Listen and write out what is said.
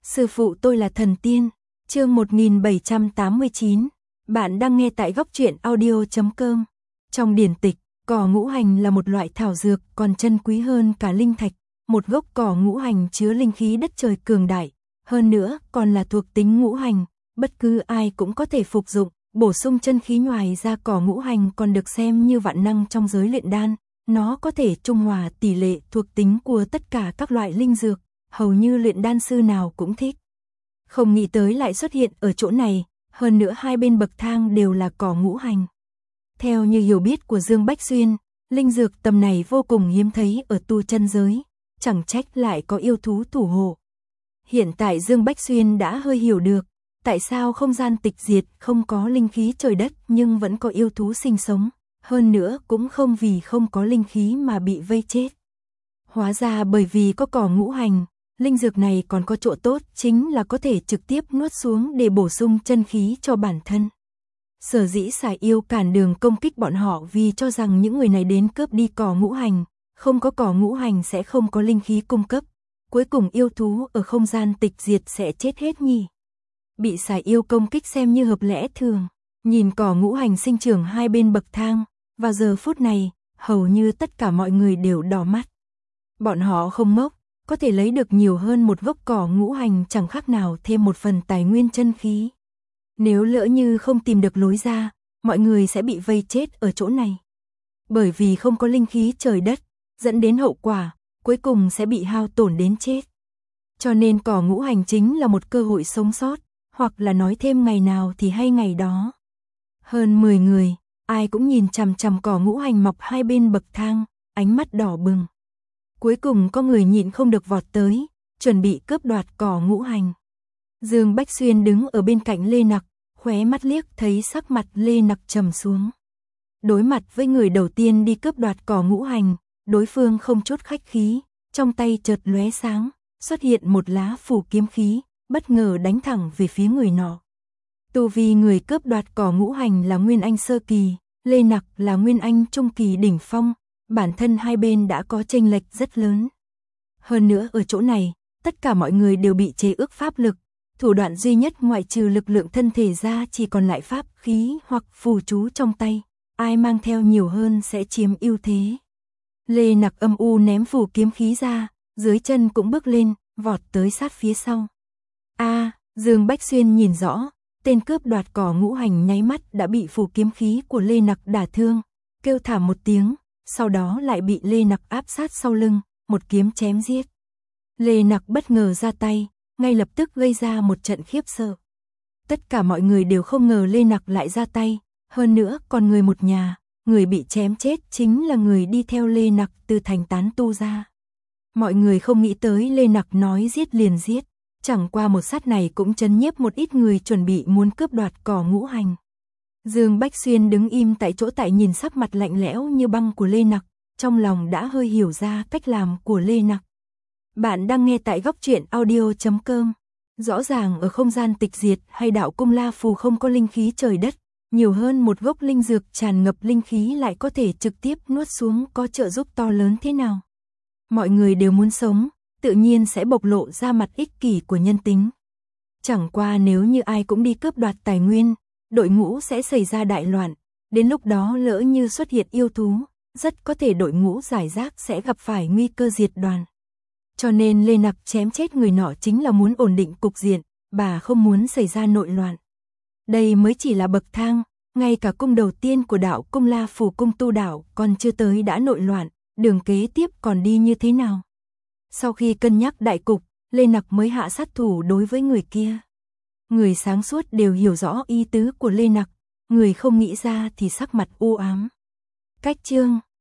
Sư phụ tôi là thần tiên. Chương 1789. Bạn đang nghe tại góc truyện audio.com. Trong điển tịch, cỏ ngũ hành là một loại thảo dược còn chân quý hơn cả linh thạch. Một gốc cỏ ngũ hành chứa linh khí đất trời cường đại, hơn nữa còn là thuộc tính ngũ hành, bất cứ ai cũng có thể phục dụng, bổ sung chân khí. Ngoài ra cỏ ngũ hành còn được xem như vạn năng trong giới luyện đan, nó có thể trung hòa tỷ lệ thuộc tính của tất cả các loại linh dược, hầu như luyện đan sư nào cũng thích. Không nghĩ tới lại xuất hiện ở chỗ này, hơn nữa hai bên bậc thang đều là cỏ ngũ hành. Theo như hiểu biết của Dương Bách Xuyên, linh dược tầm này vô cùng hiếm thấy ở tu chân giới, chẳng trách lại có yêu thú thủ hộ. Hiện tại Dương Bách Xuyên đã hơi hiểu được, tại sao không gian tịch diệt không có linh khí trời đất nhưng vẫn có yêu thú sinh sống, hơn nữa cũng không vì không có linh khí mà bị vây chết. Hóa ra bởi vì có cỏ ngũ hành, linh dược này còn có chỗ tốt chính là có thể trực tiếp nuốt xuống để bổ sung chân khí cho bản thân. Sở dĩ xà yêu cản đường công kích bọn họ vì cho rằng những người này đến cướp đi cỏ ngũ hành, không có cỏ ngũ hành sẽ không có linh khí cung cấp, cuối cùng yêu thú ở không gian tịch diệt sẽ chết hết nhỉ. Bị xà yêu công kích xem như hợp lẽ thường, nhìn cỏ ngũ hành sinh trưởng hai bên bậc thang, vào giờ phút này, hầu như tất cả mọi người đều đỏ mắt. Bọn họ không ngốc, có thể lấy được nhiều hơn một gốc cỏ ngũ hành chẳng khác nào thêm một phần tài nguyên chân khí. Nếu lỡ như không tìm được lối ra, mọi người sẽ bị vây chết ở chỗ này. Bởi vì không có linh khí trời đất, dẫn đến hậu quả, cuối cùng sẽ bị hao tổn đến chết. Cho nên cỏ ngũ hành chính là một cơ hội sống sót, hoặc là nói thêm ngày nào thì hay ngày đó. Hơn 10 người, ai cũng nhìn chằm chằm cỏ ngũ hành mọc hai bên bậc thang, ánh mắt đỏ bừng. Cuối cùng có người nhịn không được vọt tới, chuẩn bị cướp đoạt cỏ ngũ hành. Dương Bách Xuyên đứng ở bên cạnh Lê Nặc, khóe mắt liếc thấy sắc mặt Lê Nặc trầm xuống. Đối mặt với người đầu tiên đi cướp đoạt cỏ ngũ hành, đối phương không chút khách khí, trong tay chợt lóe sáng, xuất hiện một lá phủ kiếm khí, bất ngờ đánh thẳng về phía người nọ. Tu vi người cướp đoạt cỏ ngũ hành là Nguyên Anh sơ kỳ, Lê Nặc là Nguyên Anh trung kỳ đỉnh phong, bản thân hai bên đã có chênh lệch rất lớn. Hơn nữa ở chỗ này, tất cả mọi người đều bị chế ước pháp lực, thủ đoạn duy nhất ngoại trừ lực lượng thân thể ra chỉ còn lại pháp khí hoặc phù chú trong tay, ai mang theo nhiều hơn sẽ chiếm ưu thế. Lê Nặc âm u ném phù kiếm khí ra, dưới chân cũng bước lên, vọt tới sát phía sau. Dương Bách Xuyên nhìn rõ, tên cướp đoạt cỏ ngũ hành nháy mắt đã bị phù kiếm khí của Lê Nặc đả thương, kêu thảm một tiếng, sau đó lại bị Lê Nặc áp sát sau lưng, một kiếm chém giết. Lê Nặc bất ngờ ra tay, ngay lập tức gây ra một trận khiếp sợ. Tất cả mọi người đều không ngờ Lê Nặc lại ra tay, hơn nữa còn người một nhà, người bị chém chết chính là người đi theo Lê Nặc từ thành tán tu ra. Mọi người không nghĩ tới Lê Nặc nói giết liền giết, chẳng qua một sát này cũng chấn nhiếp một ít người chuẩn bị muốn cướp đoạt cỏ ngũ hành. Dương Bách Xuyên đứng im tại chỗ tại nhìn sắc mặt lạnh lẽo như băng của Lê Nặc, trong lòng đã hơi hiểu ra cách làm của Lê Nặc. Bạn đang nghe tại góc truyện audio.com. Rõ ràng ở không gian tịch diệt hay đạo cung La Phù không có linh khí trời đất, nhiều hơn một gốc linh dược tràn ngập linh khí lại có thể trực tiếp nuốt xuống có trợ giúp to lớn thế nào. Mọi người đều muốn sống, tự nhiên sẽ bộc lộ ra mặt ích kỷ của nhân tính. Chẳng qua nếu như ai cũng đi cướp đoạt tài nguyên, đội ngũ sẽ xảy ra đại loạn, đến lúc đó lỡ như xuất hiện yêu thú, rất có thể đội ngũ giải rác sẽ gặp phải nguy cơ diệt đoàn. Cho nên Lê Nặc chém chết người nọ chính là muốn ổn định cục diện, bà không muốn xảy ra nội loạn. Đây mới chỉ là bậc thang, ngay cả cung đầu tiên của đạo cung La Phù cung tu đạo còn chưa tới đã nội loạn, đường kế tiếp còn đi như thế nào? Sau khi cân nhắc đại cục, Lê Nặc mới hạ sát thủ đối với người kia. Người sáng suốt đều hiểu rõ ý tứ của Lê Nặc, người không nghĩ ra thì sắc mặt u ám. Cách chương